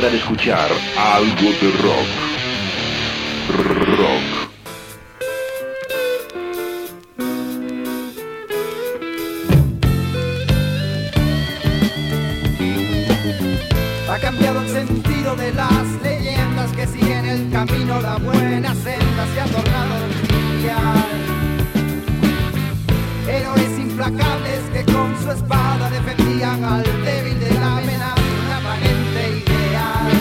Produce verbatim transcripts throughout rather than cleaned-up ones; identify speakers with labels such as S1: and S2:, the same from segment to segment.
S1: hora de escuchar algo de rock. Rock.
S2: Ha cambiado el sentido de las leyendas que siguen el camino, la buena senda se ha tornado trivial. Héroes implacables que con su espada defendían al débil de la amenaza, una aparente ideal.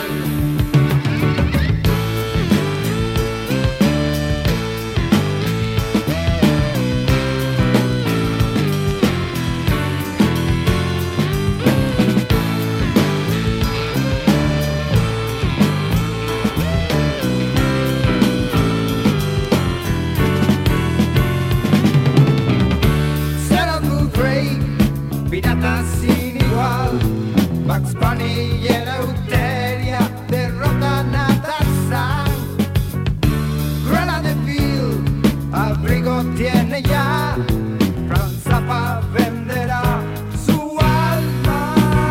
S2: Pirata sin igual, Bugs Bunny y Eleuteria derrotan a Tarzán. Cruella de Vil, abrigo tiene ya, Frank Zappa venderá su alma.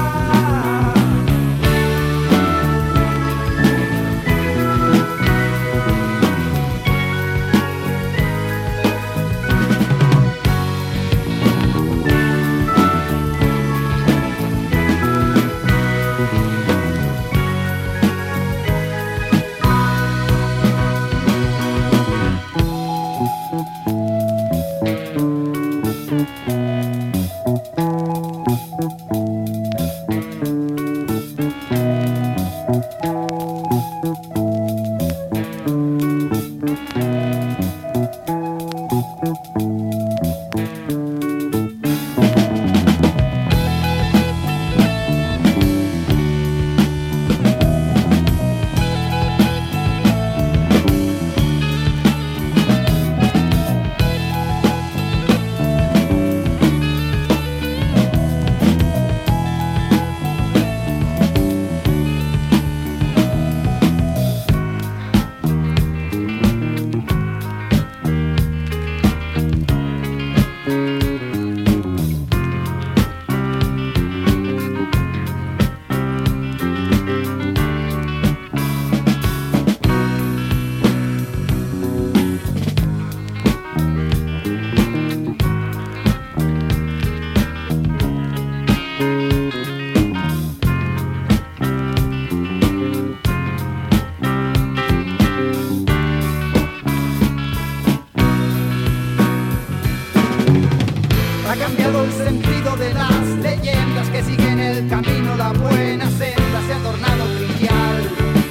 S2: Ha cambiado el sentido de las leyendas que siguen el camino, la buena senda se ha tornado trivial.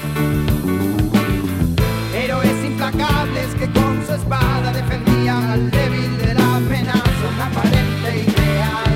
S2: Héroes implacables que con su espada defendían al débil de la amenaza, una aparente ideal.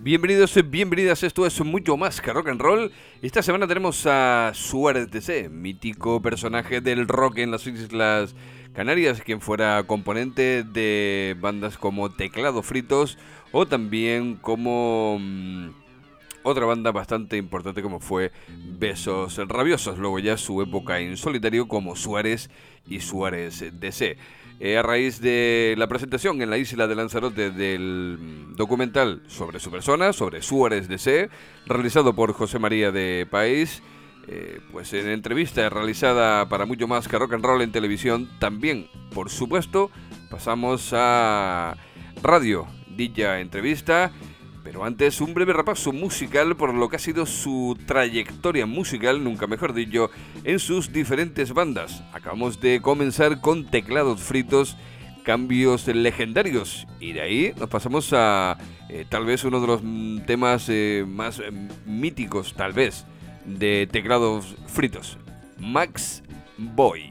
S3: Bienvenidos y bienvenidas, esto es Mucho Más que Rock and Roll. Esta semana tenemos a Suárez de C, mítico personaje del rock en las Islas Canarias, quien fuera componente de bandas como Teclado Fritos o también como mmm, otra banda bastante importante como fue Besos Rabiosos, luego ya su época en solitario como Suárez y Suárez de C. Eh, a raíz de la presentación en la isla de Lanzarote del documental sobre su persona, sobre Suárez de C, realizado por José María de País, eh, pues en entrevista realizada para Mucho Más que Rock and Roll en televisión, también, por supuesto, pasamos a radio, dicha entrevista. Pero antes, un breve repaso musical por lo que ha sido su trayectoria musical, nunca mejor dicho, en sus diferentes bandas. Acabamos de comenzar con Teclados Fritos, Cambios Legendarios, y de ahí nos pasamos a eh, tal vez uno de los mm, temas eh, más eh, míticos, tal vez, de Teclados Fritos, Max Boy.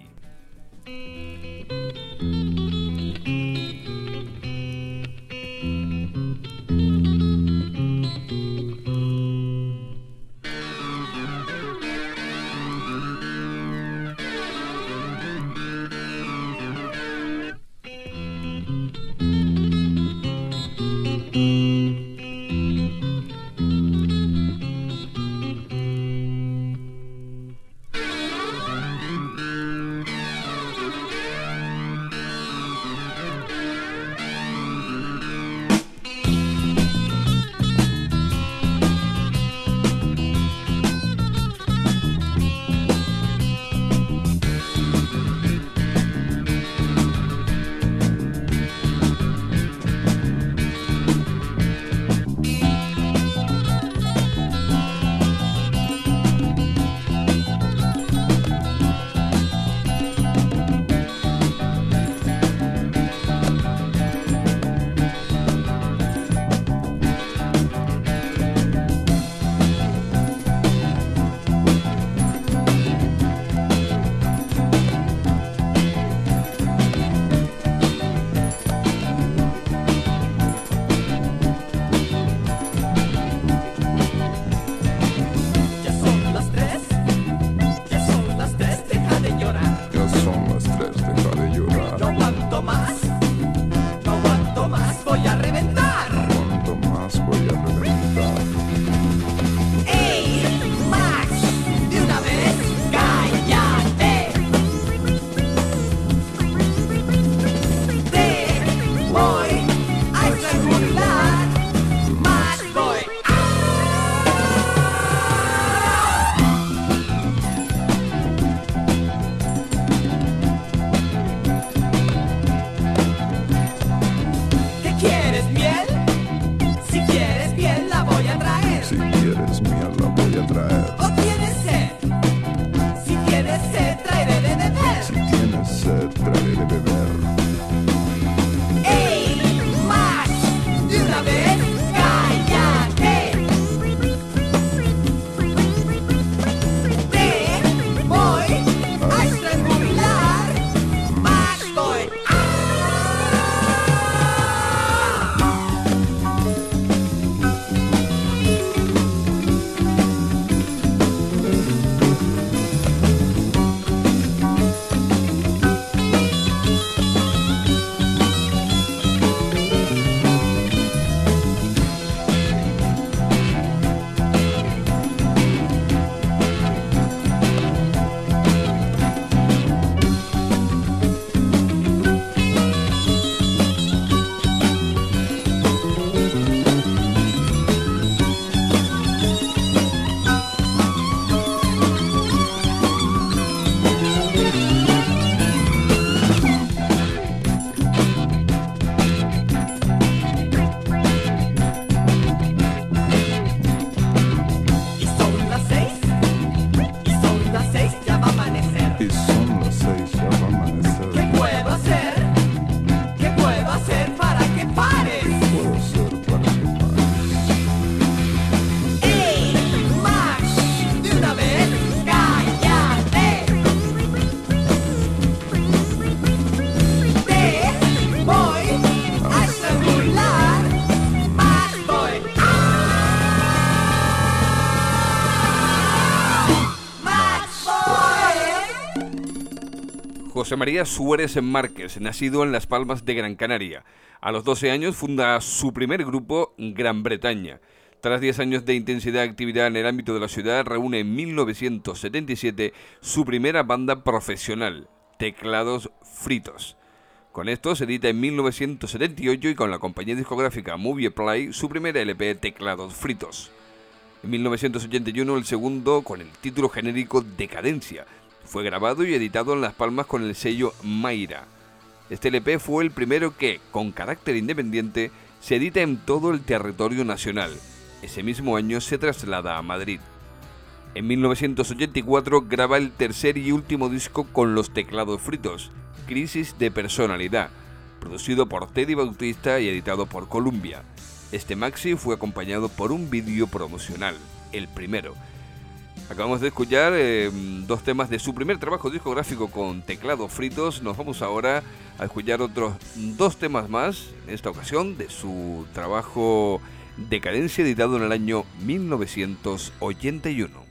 S3: José María Suárez Márquez, nacido en Las Palmas de Gran Canaria. A los doce años funda su primer grupo, Gran Bretaña. Tras diez años de intensidad de actividad en el ámbito de la ciudad, reúne en mil novecientos setenta y siete su primera banda profesional, Teclados Fritos. Con esto se edita en mil novecientos setenta y ocho y con la compañía discográfica Movie Play su primera L P, Teclados Fritos. En mil novecientos ochenta y uno el segundo con el título genérico Decadencia. Fue grabado y editado en Las Palmas con el sello Mayra. Este L P fue el primero que, con carácter independiente, se edita en todo el territorio nacional. Ese mismo año se traslada a Madrid. En mil novecientos ochenta y cuatro graba el tercer y último disco con los Teclados Fritos, Crisis de Personalidad, producido por Teddy Bautista y editado por Columbia. Este maxi fue acompañado por un vídeo promocional, el primero. Acabamos de escuchar eh, dos temas de su primer trabajo discográfico con Teclados Fritos. Nos vamos ahora a escuchar otros dos temas más, en esta ocasión de su trabajo Decadencia, editado en el año mil novecientos ochenta y uno.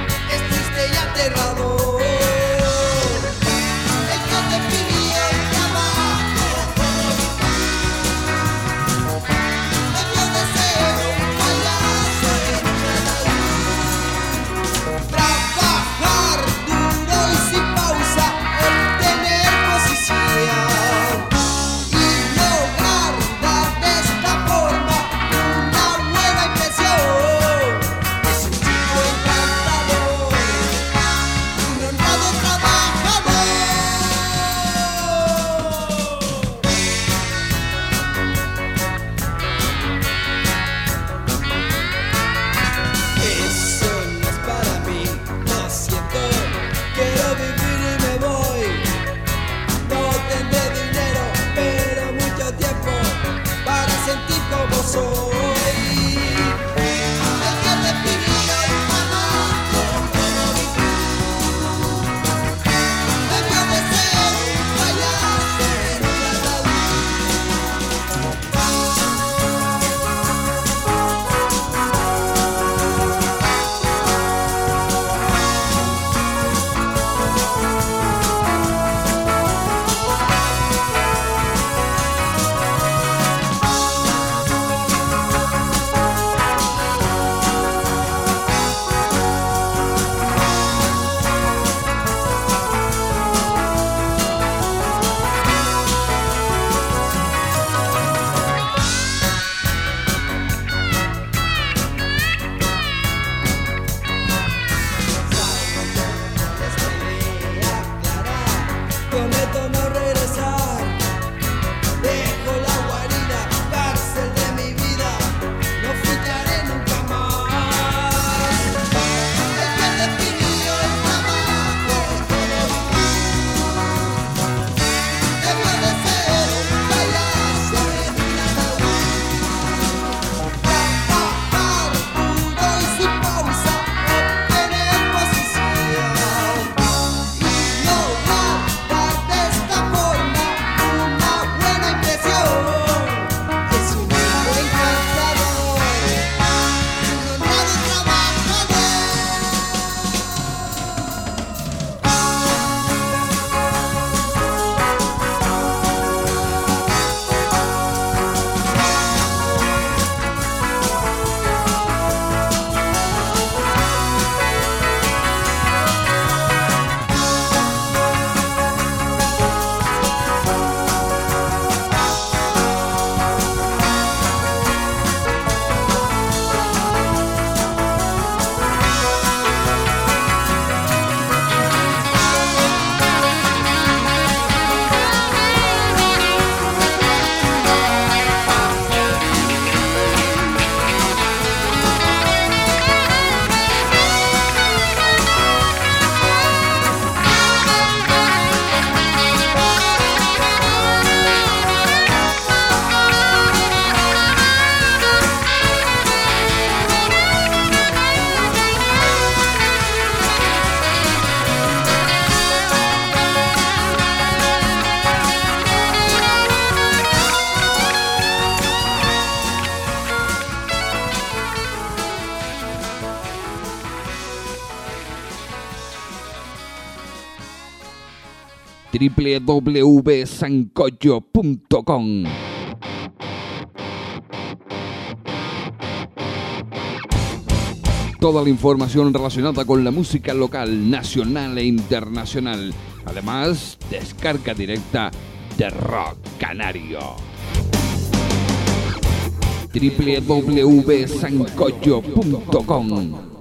S4: El que te pide w w w punto sancocho punto com. Toda la información relacionada con la música local, nacional e internacional. Además, descarga directa de Rock Canario. w w w punto sancocho punto com.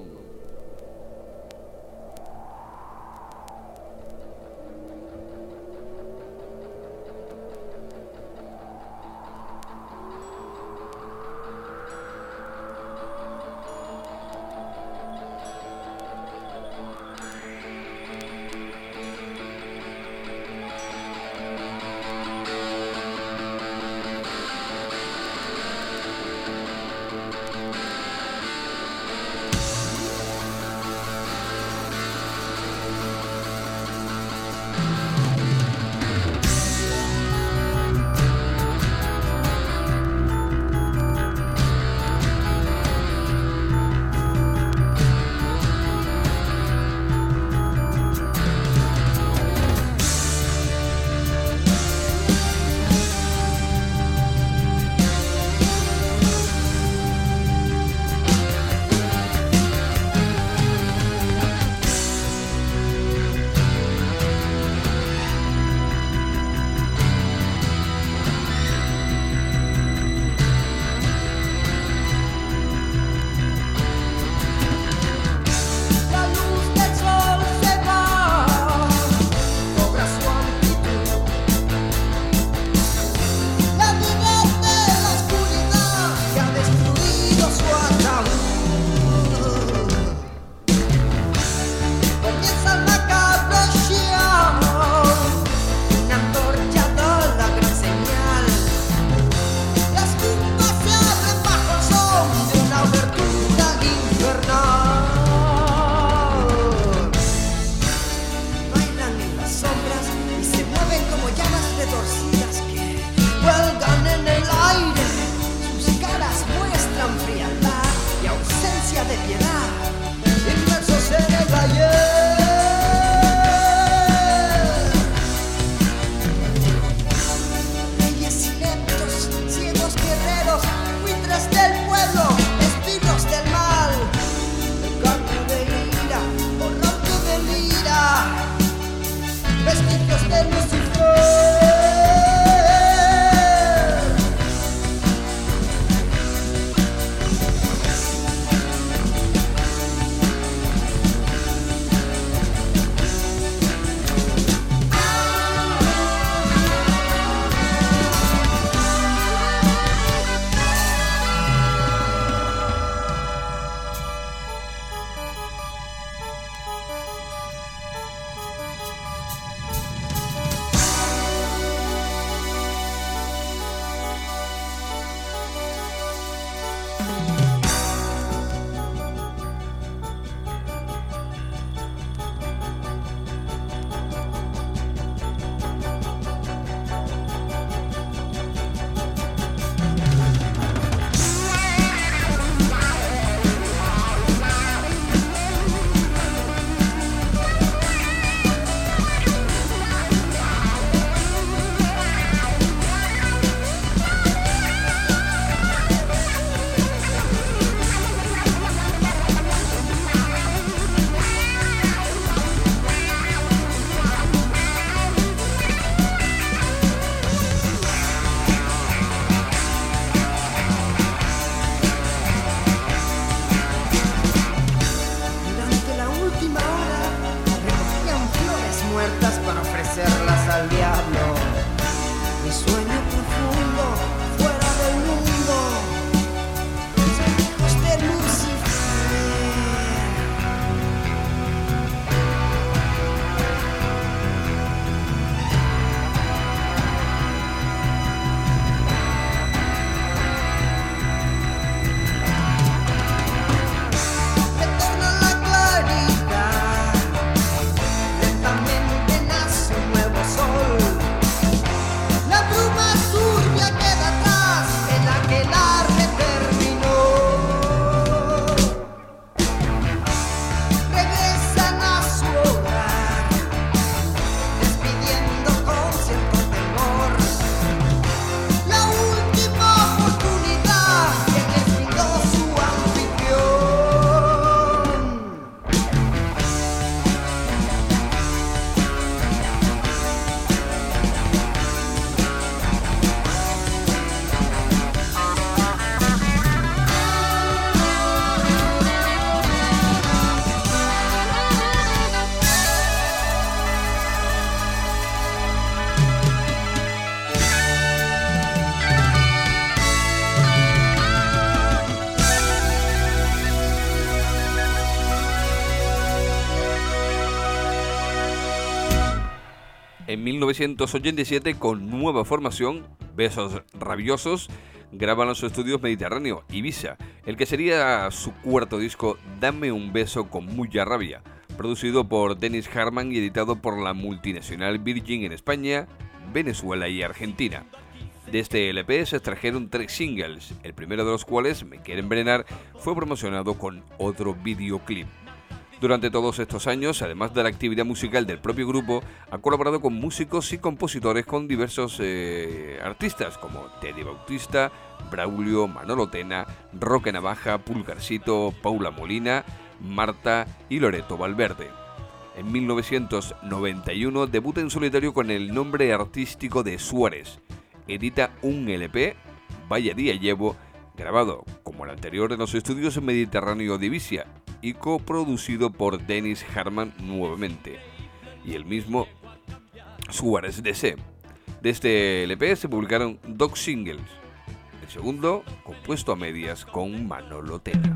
S3: En mil novecientos ochenta y siete, con nueva formación, Besos Rabiosos, graban los estudios Mediterráneo, Ibiza, el que sería su cuarto disco, Dame un beso con mucha rabia, producido por Dennis Harman y editado por la multinacional Virgin en España, Venezuela y Argentina. De este L P se extrajeron tres singles, el primero de los cuales, Me quiere envenenar, fue promocionado con otro videoclip. Durante todos estos años, además de la actividad musical del propio grupo, ha colaborado con músicos y compositores con diversos eh, artistas como Teddy Bautista, Braulio, Manolo Tena, Roque Navaja, Pulgarcito, Paula Molina, Marta y Loreto Valverde. En mil novecientos noventa y uno debuta en solitario con el nombre artístico de Suárez. Edita un L P, Vaya Día Llevo, grabado, como el anterior, en los estudios Mediterráneo de Ibiza y coproducido por Dennis Harman nuevamente, y el mismo Suárez D C. De este L P se publicaron dos singles, el segundo compuesto a medias con Manolo Tena.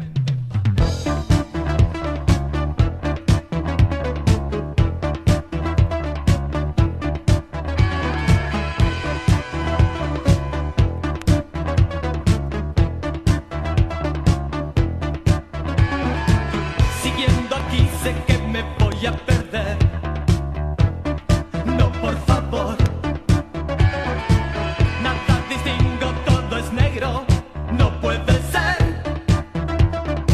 S5: Nada distingo, todo es negro, no puede ser.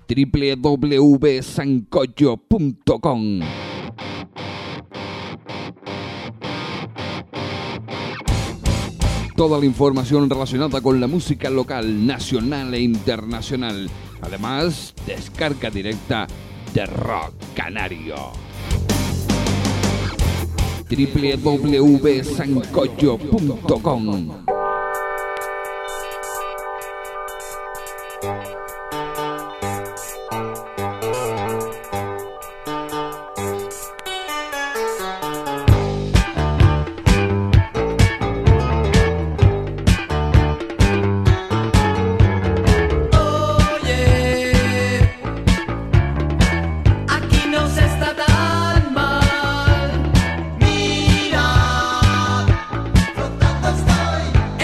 S4: w w w punto sancocho punto com. Toda la información relacionada con la música local, nacional e internacional. Además, descarga directa de Rock Canario. w w w punto sancocho punto com.
S5: Estoy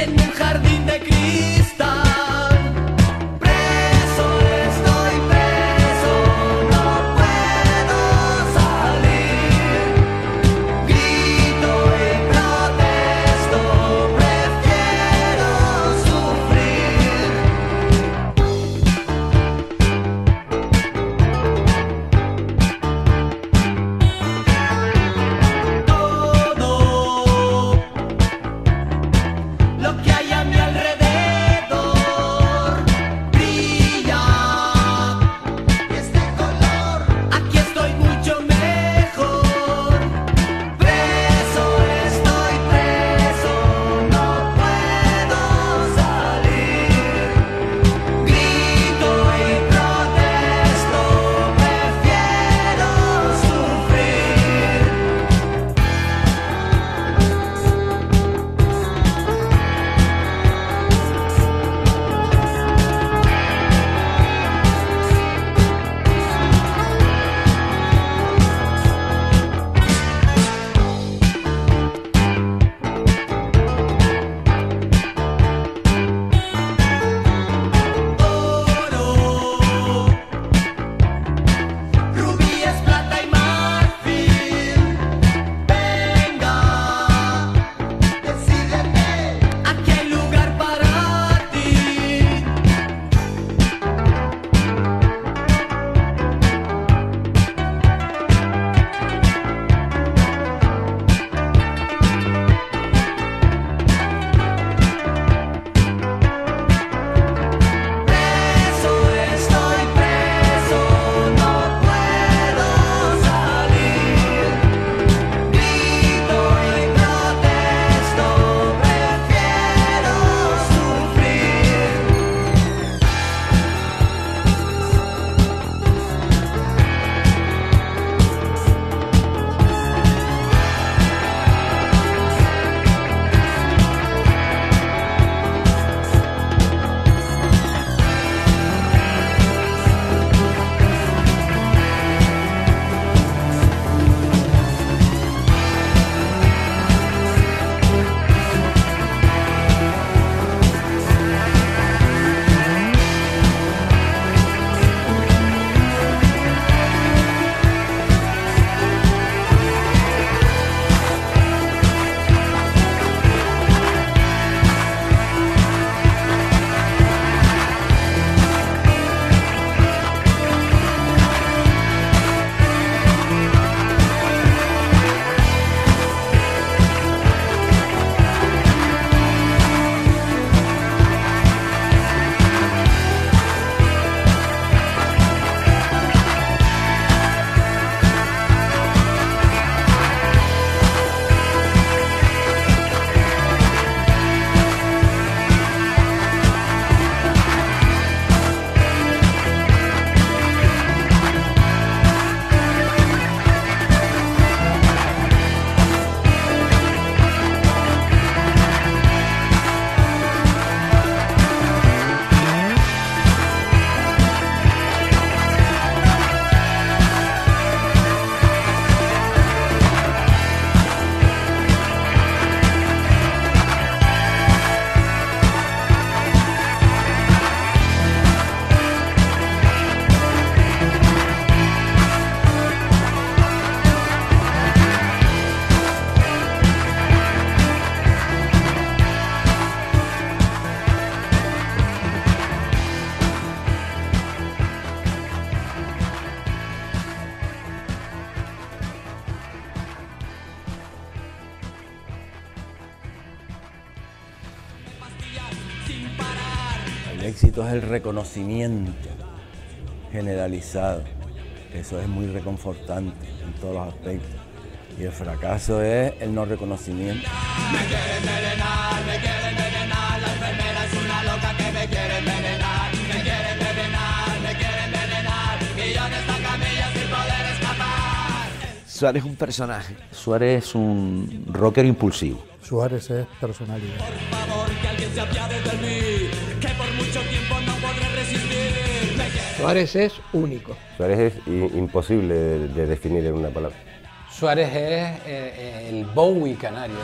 S5: éxito es el reconocimiento generalizado. Eso es muy reconfortante en todos los aspectos. Y el fracaso es el no reconocimiento.
S2: Me quiere envenenar, me quiere envenenar, la enfermera es una loca que me quiere envenenar, me quiere envenenar, me quiere envenenar, millones de camillas sin poder escapar.
S6: Suárez es un personaje. Suárez es un rocker impulsivo.
S7: Suárez es personalidad.
S2: Por favor, que alguien se apiade de mí, que por mucho tiempo no podré resistir. Me quiere...
S7: Suárez es único.
S8: Suárez es imposible de, de definir en una palabra.
S9: Suárez es eh, el Bowie canario.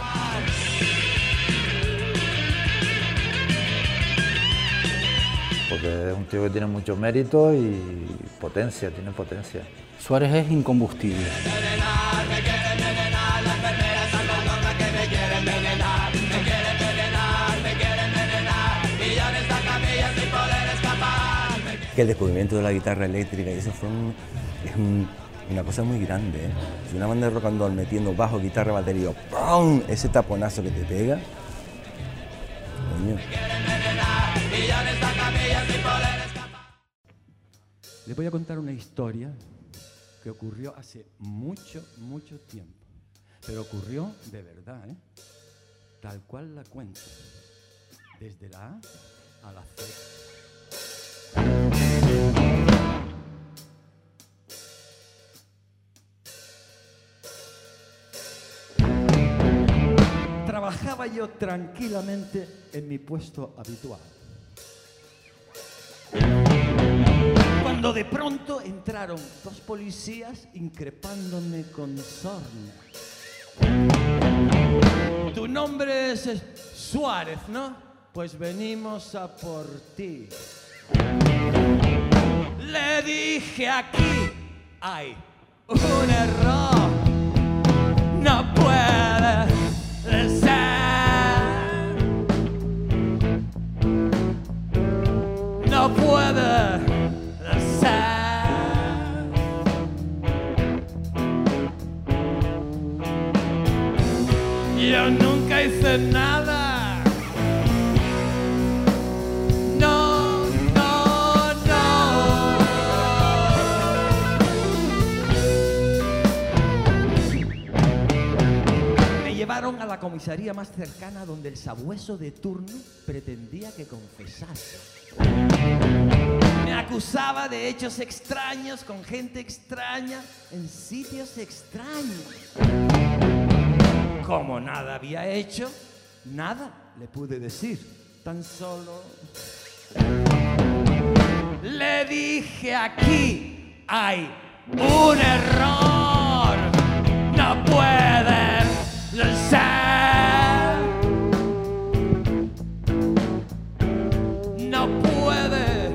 S10: Porque es un tío que tiene mucho mérito y potencia, tiene potencia.
S9: Suárez es incombustible.
S5: Que el descubrimiento de la guitarra eléctrica, y eso fue un, es un, una cosa muy grande, ¿eh? Si una banda de rock and roll metiendo bajo, guitarra, batería, ¡pum!, ese taponazo que te pega, coño.
S11: Les voy a contar una historia que ocurrió hace mucho, mucho tiempo. Pero ocurrió de verdad, ¿eh? Tal cual la cuento. Desde la A a la Z. Trabajaba yo tranquilamente en mi puesto habitual, cuando de pronto entraron dos policías increpándome con sorna. Tu nombre es Suárez, ¿no? Pues venimos a por ti. Le dije, aquí hay un error, no puede ser, no puede ser. Yo nunca hice nada. No, no, no. Me llevaron a la comisaría más cercana, donde el sabueso de turno pretendía que confesase. Me acusaba de hechos extraños con gente extraña en sitios extraños. Como nada había hecho, nada le pude decir. Tan solo le dije, aquí hay un error, no puede ser, no puede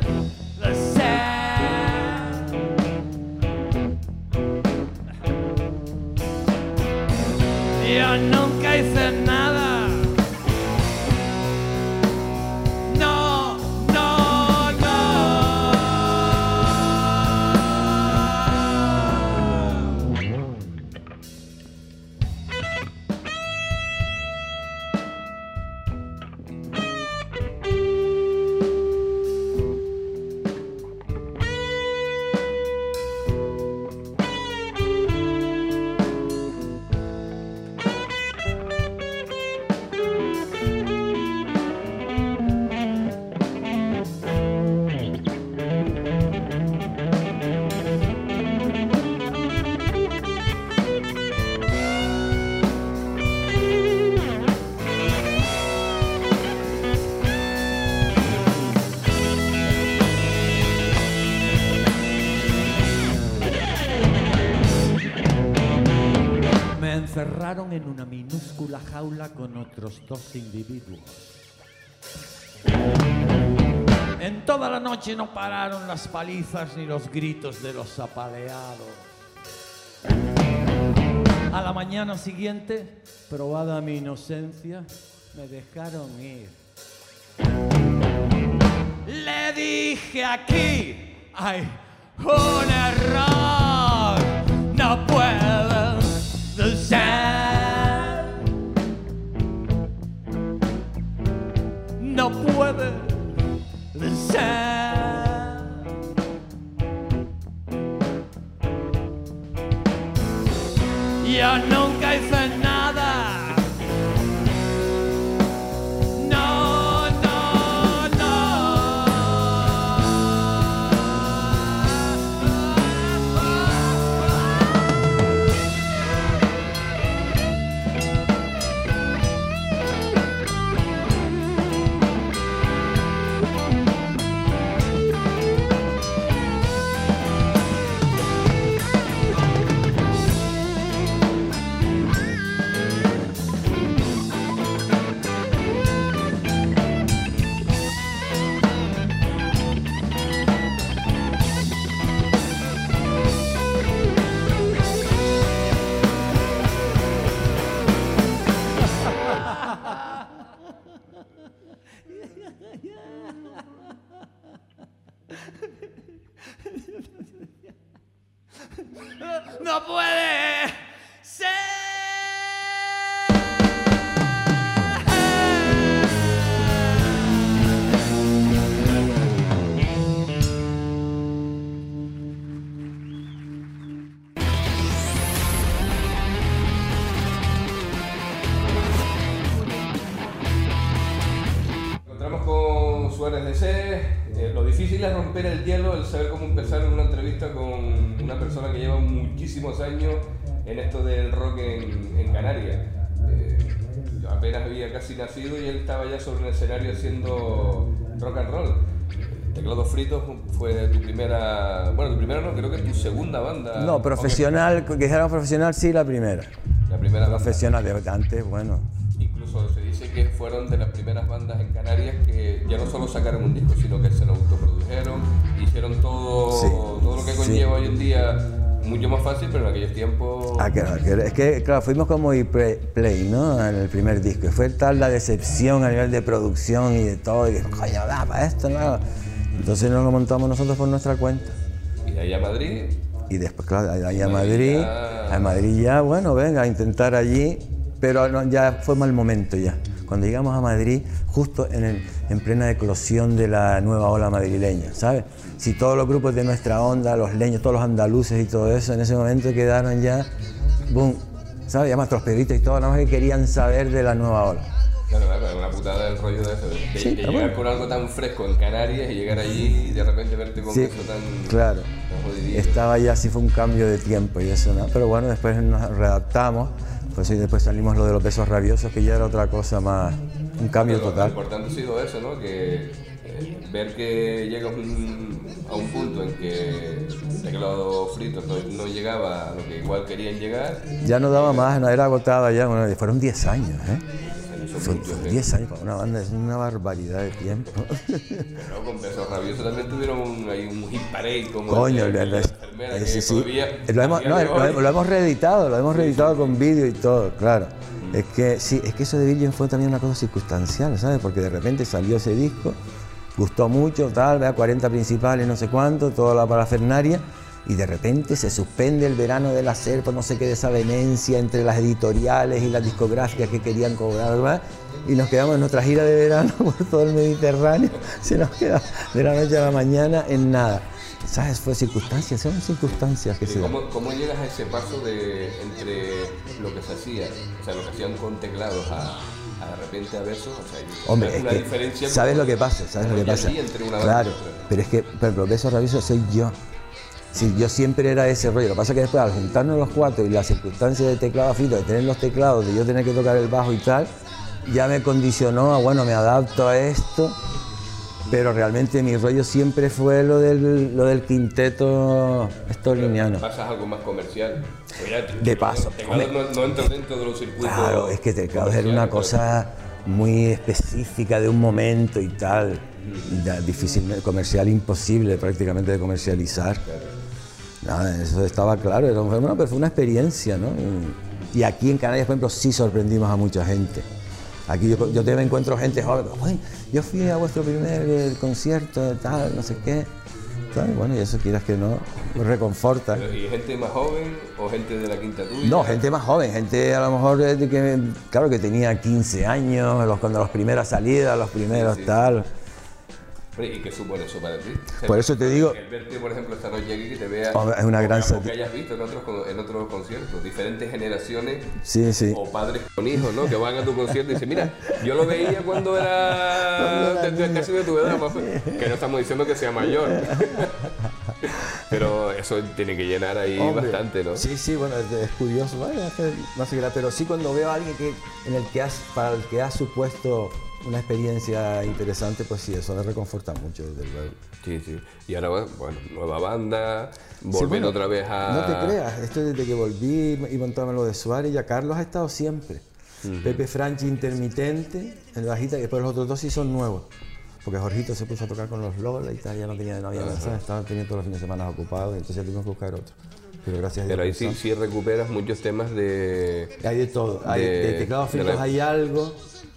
S11: ser. Yo nunca hice nada. Encerraron en una minúscula jaula con otros dos individuos. En toda la noche no pararon las palizas ni los gritos de los apaleados. A la mañana siguiente, probada mi inocencia, me dejaron ir. Le dije, aquí hay un error, no puedo ser, no puede ser. yo nunca hice nada. No, no, no. No puede ser.
S3: Encontramos con Suárez D C. Eh, lo difícil es romper el hielo, el saber cómo empezar una entrevista con una persona que lleva muchísimos años en esto del rock en, en Canarias. Eh, yo apenas había casi nacido y él estaba ya sobre un escenario haciendo rock and roll. Teclados Fritos fue tu primera, bueno, tu primera no, creo que tu segunda banda.
S5: No, profesional, que dijera profesional, sí, la primera.
S3: La primera
S5: profesional, de antes, bueno.
S3: Incluso se dice que fueron de las primeras bandas en Canarias que ya no solo sacaron un disco, sino que se lo autoprodujeron, hicieron todo,
S5: sí,
S3: todo lo que conlleva
S5: sí.
S3: hoy en día mucho más fácil, pero en aquellos tiempos...
S5: Ah, claro, es que, claro, fuimos como Play, ¿no? En el primer disco. Fue tal la decepción a nivel de producción y de todo, y que, coño, da para esto, no. Entonces nos lo montamos nosotros por nuestra cuenta.
S3: Y de ahí a Madrid.
S5: Y después, claro, de ahí a Madrid. Ya... A Madrid ya, bueno, venga, a intentar allí, pero no, ya fue mal momento ya. Cuando llegamos a Madrid, justo en, el, en plena eclosión de la nueva ola madrileña, ¿sabes? Si todos los grupos de nuestra onda, los leños, todos los andaluces y todo eso, en ese momento quedaron ya, boom, ¿sabes? Ya más trospeditos y todo, nada más que querían saber de la nueva ola.
S3: Claro, claro, es una putada el rollo de eso, de,
S5: sí,
S3: de llegar bueno. con algo tan fresco en Canarias y llegar allí y de repente verte con
S5: sí,
S3: eso tan...
S5: claro,
S3: tan jodidito.
S5: Estaba ya, sí fue un cambio de tiempo y eso, ¿no? Pero bueno, después nos readaptamos, pues y después salimos lo de los Besos Rabiosos, que ya era otra cosa más, un cambio
S3: Pero
S5: total.
S3: Lo importante ha sido eso, ¿no? Que eh, ver que llegas un, a un punto en que Teclado Fritos no, no llegaba a lo que igual querían llegar.
S5: Ya no daba más, no era agotada ya, bueno, fueron diez años, ¿eh? Son diez años para una banda, es una barbaridad de tiempo.
S3: Pero con Besos Rabiosos también tuvieron un, ahí un hit parade como
S5: coño,
S3: el de
S5: la,
S3: la enfermera
S5: ese
S3: que
S5: sí.
S3: todavía,
S5: Lo hemos, no, lo, lo hemos reeditado, lo hemos reeditado con vídeo y todo, claro. Mm. Es que sí, es que eso de Virgin fue también una cosa circunstancial, ¿sabes? Porque de repente salió ese disco, gustó mucho, tal, vea, cuarenta principales, no sé cuánto, toda la parafernaria. Y de repente se suspende el verano del hacer por no sé qué desavenencia entre las editoriales y las discográficas que querían cobrar, ¿verdad? Y nos quedamos en nuestra gira de verano por todo el Mediterráneo, se nos queda de la noche a la mañana en nada. ¿Sabes? Fue circunstancias, son circunstancias que se dan.
S3: ¿Cómo, ¿Cómo llegas a ese paso de entre lo que se hacía, o sea, lo que hacían con teclados a, a de repente a Besos? O sea,
S5: hombre,
S3: una,
S5: es
S3: una
S5: que,
S3: diferencia
S5: ¿sabes lo que pasa? ¿Sabes lo que pasa?
S3: Entre una
S5: claro, pero es que, por ejemplo, Besos Rabiosos soy yo. Sí, yo siempre era ese rollo. Lo que pasa es que después, al juntarnos los cuatro y las circunstancias de Teclado Frito, de tener los teclados, de yo tener que tocar el bajo y tal, ya me condicionó a, bueno, me adapto a esto, pero realmente mi rollo siempre fue lo del, lo del quinteto estoliniano.
S3: ¿Pasas algo más comercial? Mira,
S5: de paso.
S3: Teclados no, no entra dentro de los circuitos.
S5: Claro, es que Teclados era una cosa muy específica de un momento y tal, ya, difícil, comercial, imposible prácticamente de comercializar. Nada, eso estaba claro, era, bueno, pero fue una experiencia, ¿no? Y aquí en Canarias, por ejemplo, sí sorprendimos a mucha gente. Aquí yo, yo te me encuentro gente joven, yo fui a vuestro primer eh, concierto, tal, no sé qué. Tal, bueno, y eso quieras que no, reconforta.
S3: Pero, ¿y gente más joven o gente de la quinta tuya?
S5: No, gente más joven, gente a lo mejor de que, claro, que tenía quince años, los, cuando las primeras salidas, los primeros sí, sí. tal.
S3: ¿Y qué supone eso para ti?
S5: Por eso te digo...
S3: El verte, por ejemplo, esta noche aquí, que te veas...
S5: Es una gran
S3: satisfacción. Que
S5: satisfacción.
S3: hayas visto en otros, en otros conciertos, diferentes generaciones,
S5: sí, sí.
S3: o padres con hijos, ¿no? Que van a tu concierto y dicen, mira, yo lo veía cuando era casi de tu edad, que no estamos diciendo que sea mayor. Pero eso tiene que llenar ahí Hombre, bastante, ¿no?
S5: Sí, sí, bueno, es, es curioso, ¿vale? No sé qué, pero sí cuando veo a alguien que, en el que has, para el que has supuesto una experiencia interesante, pues sí, eso le reconforta mucho, desde luego.
S3: Sí, sí. Y ahora, bueno, nueva banda, volviendo sí, bueno, otra vez a...
S5: No te creas, esto desde que volví y montaba lo de Suárez, ya Carlos ha estado siempre. Uh-huh. Pepe Franchi intermitente, en la bajita, y después los otros dos sí son nuevos. Porque Jorgito se puso a tocar con los Lola y tal, ya no tenía, no había nada, estaba teniendo todos los fines de semana ocupados, entonces tuvimos que buscar otro. Pero gracias a Dios.
S3: Pero ahí sí, sí recuperas muchos temas de...
S5: Hay de todo, de, hay, de teclados fritos la... hay algo,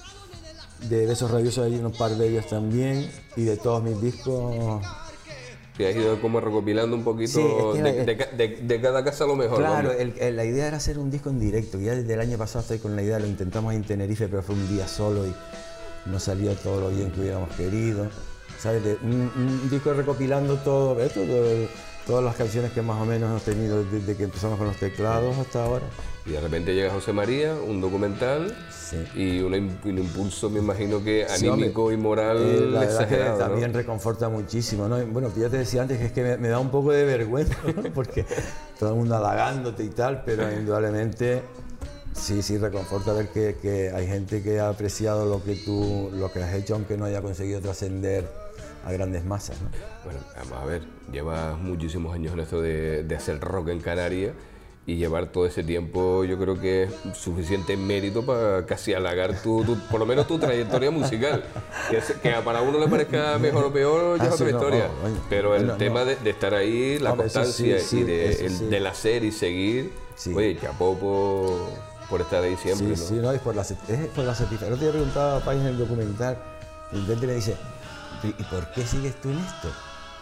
S5: de Besos Rabiosos hay un par de ellos también, y de todos mis discos...
S3: Sí, has ido como recopilando un poquito sí, es que de, de, de, de cada casa lo mejor.
S5: Claro, el, el, la idea era hacer un disco en directo, ya desde el año pasado estoy con la idea, lo intentamos en Tenerife, pero fue un día solo y no salió todo lo bien que hubiéramos querido. ¿Sabes? De, un, un disco recopilando todo esto, todo, todas las canciones que más o menos hemos tenido desde que empezamos con los teclados hasta ahora.
S3: Y de repente llega José María, un documental sí. y un, un impulso, me imagino que anímico sí, y moral
S5: eh, la
S3: exagerado,
S5: que
S3: ¿no?
S5: También reconforta muchísimo, ¿no? Bueno, ya te decía antes que es que me, me da un poco de vergüenza, ¿no? Porque todo el mundo halagándote y tal, pero indudablemente sí, sí reconforta ver que, que hay gente que ha apreciado lo que tú, lo que has hecho, aunque no haya conseguido trascender a grandes masas, ¿no?
S3: Bueno, vamos a ver, llevas muchísimos años en esto de, de hacer rock en Canarias y llevar todo ese tiempo, yo creo que es suficiente mérito para casi halagar tu, tu, por lo menos tu trayectoria musical. Que, es, que para uno le parezca mejor o peor, ya ah, es otra sí, historia. No, no, no, Pero el no, tema no. De, de estar ahí, la Hombre, constancia sí, sí, y de, el, sí. del hacer y seguir, sí. Oye, chapó por, por estar ahí siempre,
S5: sí,
S3: ¿no?
S5: Sí, no, es por la, es por la satisfacción. Yo te preguntaba a País en el documental, y de repente me dice, ¿y por qué sigues tú en esto?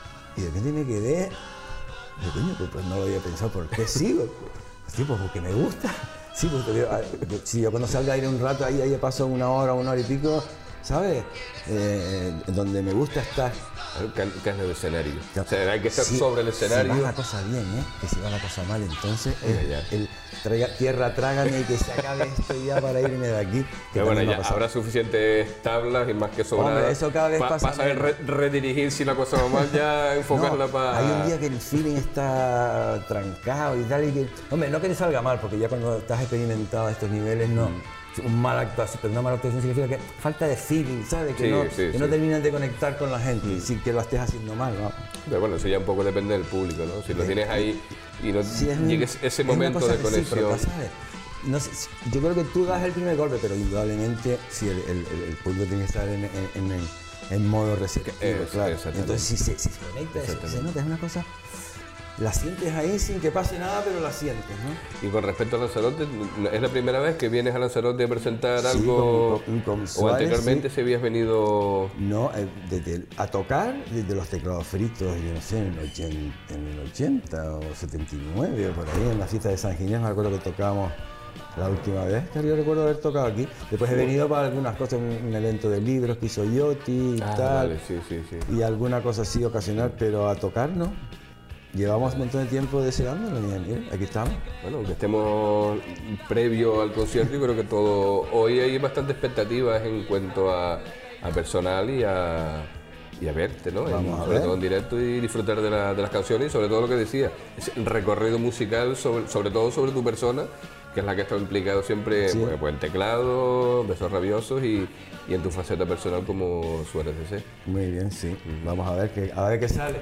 S5: Y de repente me quedé, de coño, pues, pues no lo había pensado, ¿por qué sigo? Sí, pues porque me gusta. Sí, pues yo, si yo cuando salga a ir un rato, ahí, ahí paso una hora, una hora y pico, ¿sabes? Eh, donde me gusta estar.
S3: ¿Qué es el escenario? O sea, hay que estar sí, sobre el escenario.
S5: Si va la cosa bien, ¿eh? Que si va la cosa mal, entonces el, el traiga, tierra trágame y que se acabe esto ya para irme de aquí.
S3: Pero bueno, ya habrá suficientes tablas y más que sobradas.
S5: Hombre, eso cada vez
S3: pa,
S5: pasa.
S3: Para saber re, redirigir si la cosa va mal, ya enfocarla no, para...
S5: Hay un día que el feeling está trancado y tal, y que... Hombre, no que le salga mal, porque ya cuando estás experimentado a estos niveles, no... Mm. Un mal actuación, pero una mala actuación significa que falta de feeling, ¿sabes? Que, sí, no, sí, que sí. no terminan de conectar con la gente, mm. sin que lo estés haciendo mal, ¿no?
S3: Pero bueno, eso ya un poco depende del público, ¿no? Si lo tienes ahí y no sí, llegues ese momento de conexión.
S5: ¿Sabes? No sé, yo creo que tú das el primer golpe, pero indudablemente sí, el, el, el público tiene que estar en, en, en, en modo receptivo, es, claro. Entonces, si se, si se conecta, se, se nota, es una cosa... La sientes ahí sin que pase nada, pero la sientes, ¿no?
S3: Y con respecto a Lanzarote, ¿es la primera vez que vienes a Lanzarote a presentar
S5: sí,
S3: algo?
S5: Con, con, con
S3: Suárez, ¿o anteriormente sí. se habías venido...?
S5: No, eh, desde, a tocar desde los teclados fritos, yo no sé, en el ochenta, en el ochenta o setenta y nueve, o por ahí, en la fiesta de San Ginés, me acuerdo que tocábamos la última vez, que yo recuerdo haber tocado aquí. Después he venido para algunas cosas, un, un evento de libros que hizo Yoti y ah, tal,
S3: vale, sí, sí, sí.
S5: y alguna cosa así ocasional, pero a tocar no. Llevamos un montón de tiempo deseándolo y mira, aquí estamos.
S3: Bueno, aunque estemos previo al concierto, yo creo que todo... Hoy hay bastante expectativas en cuanto a, a personal y a, y a verte, ¿no?
S5: Vamos
S3: en,
S5: a
S3: sobre
S5: ver.
S3: todo en directo y disfrutar de, la, de las canciones y sobre todo lo que decía, ese recorrido musical, sobre, sobre todo sobre tu persona, que es la que ha estado implicado siempre sí. pues, pues, en teclado, Besos Rabiosos y, y en tu faceta personal como Suárez D C.
S5: Muy bien, sí. Uh-huh. Vamos a ver qué, a ver qué sale.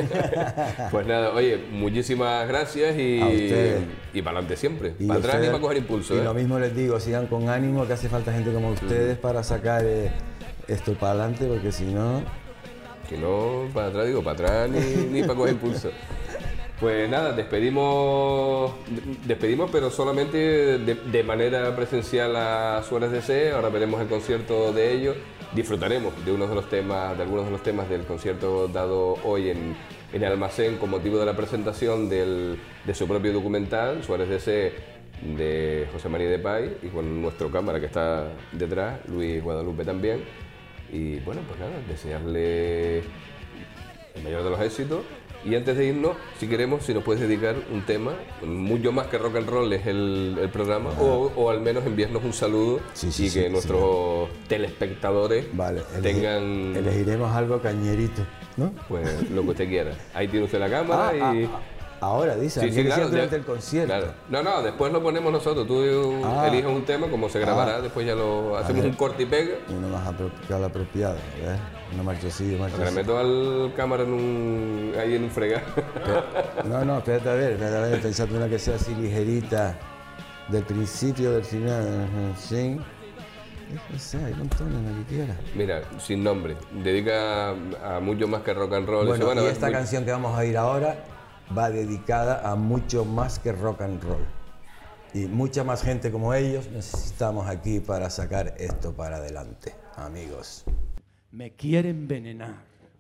S3: Pues nada, oye, muchísimas gracias y, y para adelante siempre. Y para atrás ustedes, y para coger impulso.
S5: Y
S3: ¿eh?
S5: lo mismo les digo, sigan con ánimo, que hace falta gente como ustedes uh-huh. para sacar eh, esto para adelante, porque si no...
S3: Que no, para atrás digo, para atrás ni, ni para coger impulso. Pues nada, despedimos, despedimos pero solamente de, de manera presencial a Suárez D C. Ahora veremos el concierto de ellos. Disfrutaremos de unos de los temas, de algunos de los temas del concierto dado hoy en, en el Almacén con motivo de la presentación del, de su propio documental, Suárez D C, de José María Depay, y con nuestro cámara que está detrás, Luis Guadalupe también.
S12: Y bueno, pues nada, desearle el mayor de los éxitos. Y antes de irnos, si queremos, si nos puedes dedicar un tema, mucho más que rock and roll es el, el programa, o, o al menos enviarnos un saludo
S5: sí, sí,
S12: y que
S5: sí,
S12: nuestros sí. telespectadores
S5: vale,
S12: tengan...
S5: Elegiremos algo cañerito, ¿no?
S12: Pues lo que usted quiera. Ahí tiene usted la cámara
S5: ah,
S12: y...
S5: Ah, ah. Ahora, dice,
S12: sí, sí, claro,
S5: durante
S12: ya,
S5: el concierto.
S12: Claro. No, no, después lo ponemos nosotros. Tú ah, eliges un tema, como se grabará, ah, después ya lo hacemos ver, un corte y pega.
S5: Uno más apropiado, apropiado, ¿ves? Una marchecilla, marchecilla.
S12: Me meto al cámara en un, ahí en un fregado.
S5: No, no, espérate a ver, espérate a ver, pensate una que sea así ligerita, del principio, del final, sí. No sé, hay montones, lo que quiera.
S12: Mira, sin nombre, dedica a, a mucho más que rock and roll.
S5: Bueno, y, bueno, y esta
S12: muy...
S5: canción que vamos a ir ahora va dedicada a mucho más que rock and roll. Y mucha más gente como ellos necesitamos aquí para sacar esto para adelante, amigos.
S11: Me quiere envenenar.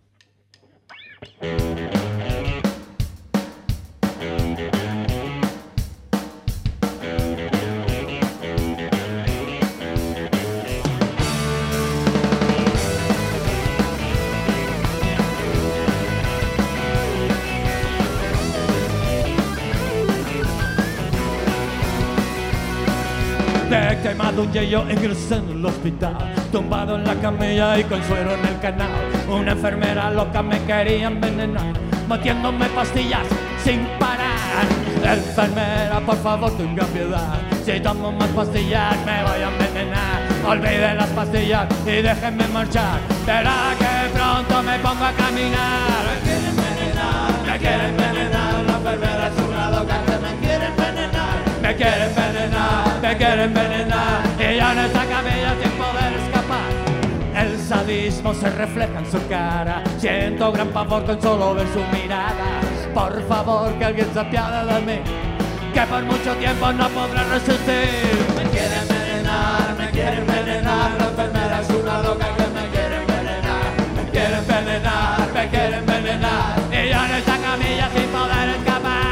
S11: Te he quemado un yello ingresé en el hospital, tumbado en la camilla y con suero en el canal. Una enfermera loca me quería envenenar, metiéndome pastillas sin parar. Enfermera, por favor, tenga piedad. Si tomo más pastillas me voy a envenenar. Olvide las pastillas y déjenme marchar. Verá que pronto me pongo a caminar. Me quiere envenenar, me quiere envenenar. La enfermera es una loca que me quiere envenenar. Me quiere envenenar, me quiere envenenar. Y yo en esta camilla sin poder escapar. El sadismo se refleja en su cara. Siento gran pavor con solo ver su mirada. Por favor, que alguien se apiade de mí, que por mucho tiempo no podré resistir. Me quiere envenenar, me quiere envenenar. La enfermera es una loca que me quiere envenenar. Me quiere envenenar, me quiere envenenar. Y yo en esta camilla sin poder escapar.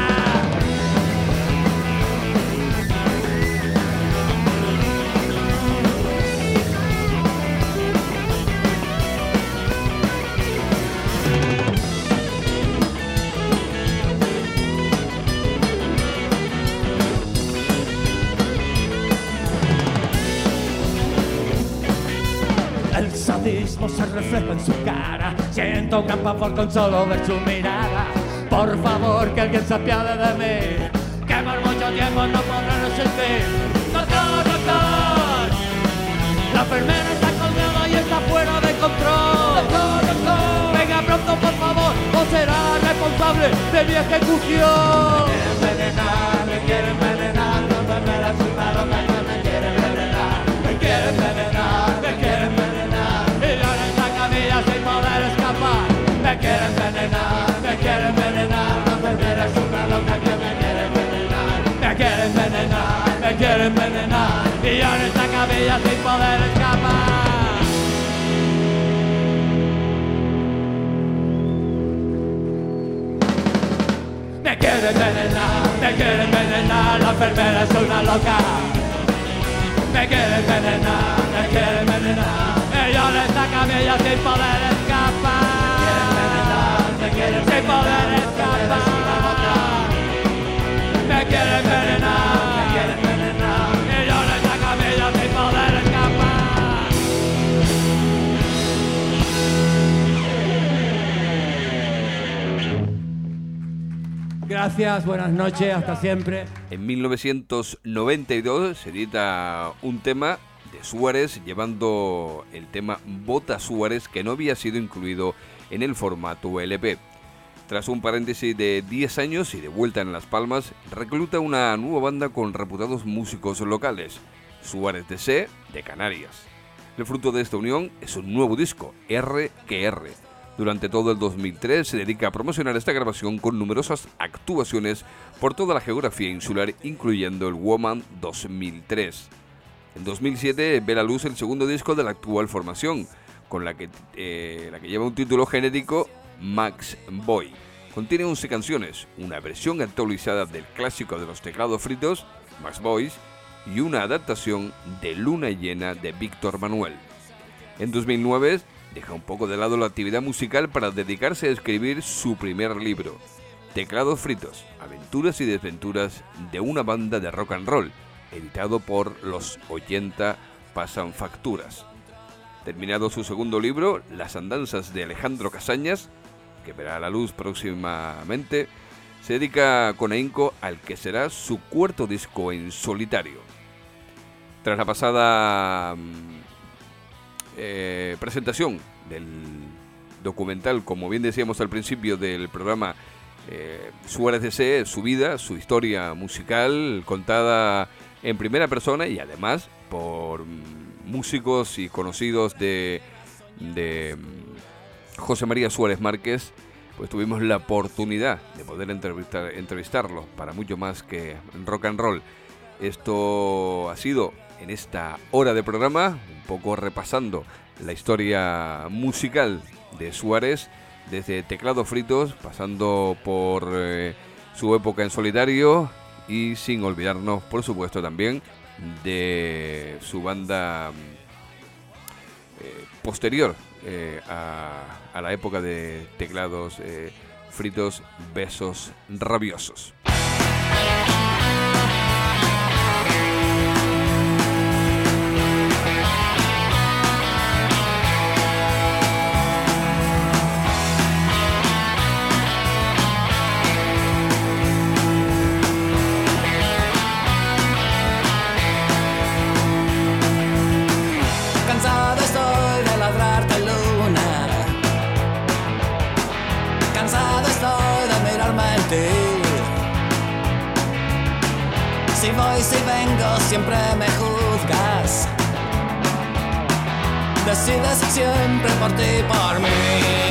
S11: El sadismo se refleja en su cara. Siento gran pavor con solo ver su mirada. Por favor, que alguien se apiade de mí, que por mucho tiempo no podré resistir. ¡Doctor, doctor! La enfermera está colgada y está fuera de control. ¡Doctor, doctor! Venga pronto, por favor, o será responsable de mi ejecución. Me quiere envenenar, me quiere envenenar. La enfermera es una loca que me quiere envenenar. Me quiere envenenar, me quiere envenenar. Sin poder escapar. Me quiere envenenar, me quiere envenenar. La enfermera es una loca que me quiere envenenar. Me quiere envenenar, me quiere envenenar. Y yo en esta camilla sin poder escapar. Me quiere envenenar, me quiere envenenar. La enfermera es una loca. Me quiere envenenar, me quiere envenenar. Y yo en esta camilla sin poder escapar. Me quiere envenenar, me quiere envenenar. Sin poder escapar. Me quiere envenenar, me quiere envenenar. Y yo en esta camilla sin poder escapar. Gracias, buenas noches, hasta siempre.
S3: En mil novecientos noventa y dos se edita un tema de Suárez, llevando el tema Bota Suárez, que no había sido incluido en el formato L P. Tras un paréntesis de diez años y de vuelta en Las Palmas, recluta una nueva banda con reputados músicos locales, Suárez D C de Canarias. El fruto de esta unión es un nuevo disco, R que R. Durante todo el dos mil tres se dedica a promocionar esta grabación con numerosas actuaciones por toda la geografía insular, incluyendo el Woman dos mil tres. En dos mil siete ve la luz el segundo disco de la actual formación, con la que, eh, la que lleva un título genérico, Max Boy. Contiene once canciones, una versión actualizada del clásico de los teclados fritos, Max Boys, y una adaptación de Luna Llena de Víctor Manuel. En dos mil nueve deja un poco de lado la actividad musical para dedicarse a escribir su primer libro, Teclados Fritos, aventuras y desventuras de una banda de rock and roll, editado por Los ochenta Pasan Facturas. Terminado su segundo libro, Las andanzas de Alejandro Casañas, que verá la luz próximamente, se dedica con ahínco al que será su cuarto disco en solitario. Tras la pasada eh, presentación del documental, como bien decíamos al principio del programa, eh, Suárez D C, su vida, su historia musical, contada en primera persona y además por músicos y conocidos de, de José María Suárez Márquez, pues tuvimos la oportunidad de poder entrevistar, entrevistarlo para mucho más que rock and roll. Esto ha sido en esta hora de programa, un poco repasando la historia musical de Suárez, desde Teclados Fritos, pasando por eh, su época en solitario y sin olvidarnos, por supuesto, también de su banda eh, posterior eh, a, a la época de Teclados eh, Fritos, Besos Rabiosos.
S2: Cansado estoy de ladrarte, luna. Cansado estoy de mirarme en ti. Si voy, si vengo, siempre me juzgas. Decides siempre por ti, por mí.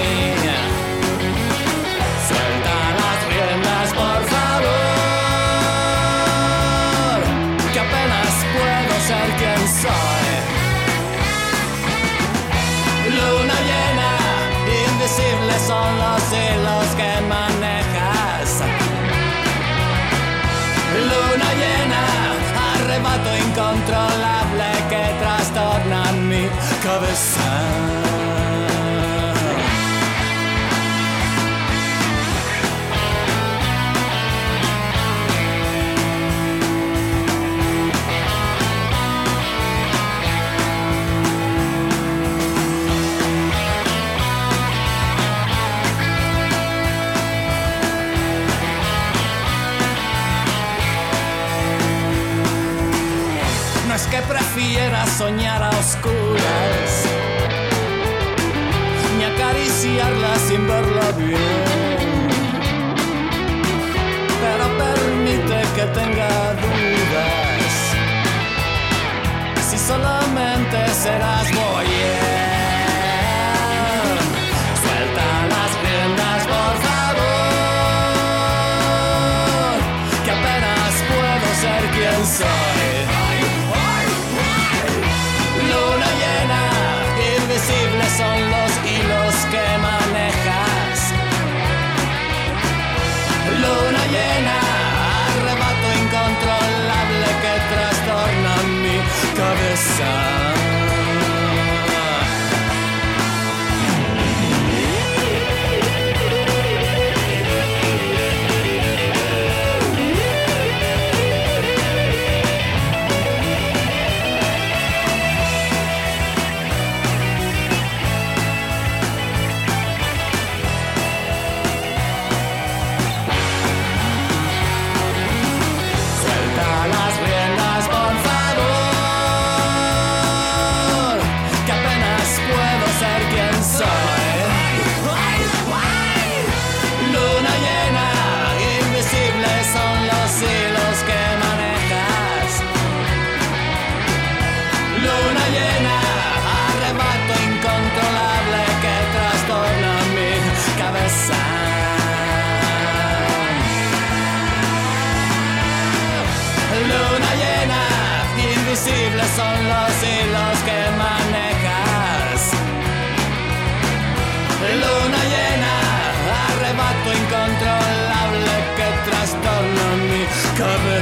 S2: Suelta las riendas, por favor, que apenas puedo ser quien soy. Luna llena, invisibles son los hilos que manejas. Luna llena, arrebato incontrolable que trastorna mi cabeza. Es que prefiera soñar a oscuras, ni acariciarla sin verla bien, pero permite que tenga dudas, si solamente serás voyeur. Suelta las riendas, por favor, que apenas puedo ser quien soy. Luna llena, invisibles son los hilos que manejas. Luna llena, arrebato incontrolable que trastorna mi cabeza. Invisibles son los hilos que manejas. Luna llena, arrebato incontrolable que trastorna mi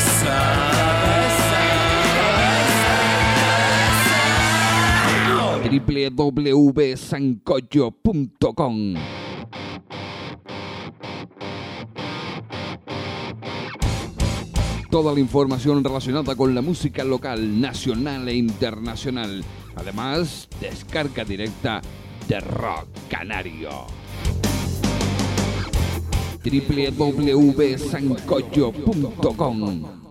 S2: cabeza.
S4: w w w punto sancocho punto com. Toda la información relacionada con la música local, nacional e internacional. Además, descarga directa de Rock Canario. w w w punto sancocho punto com.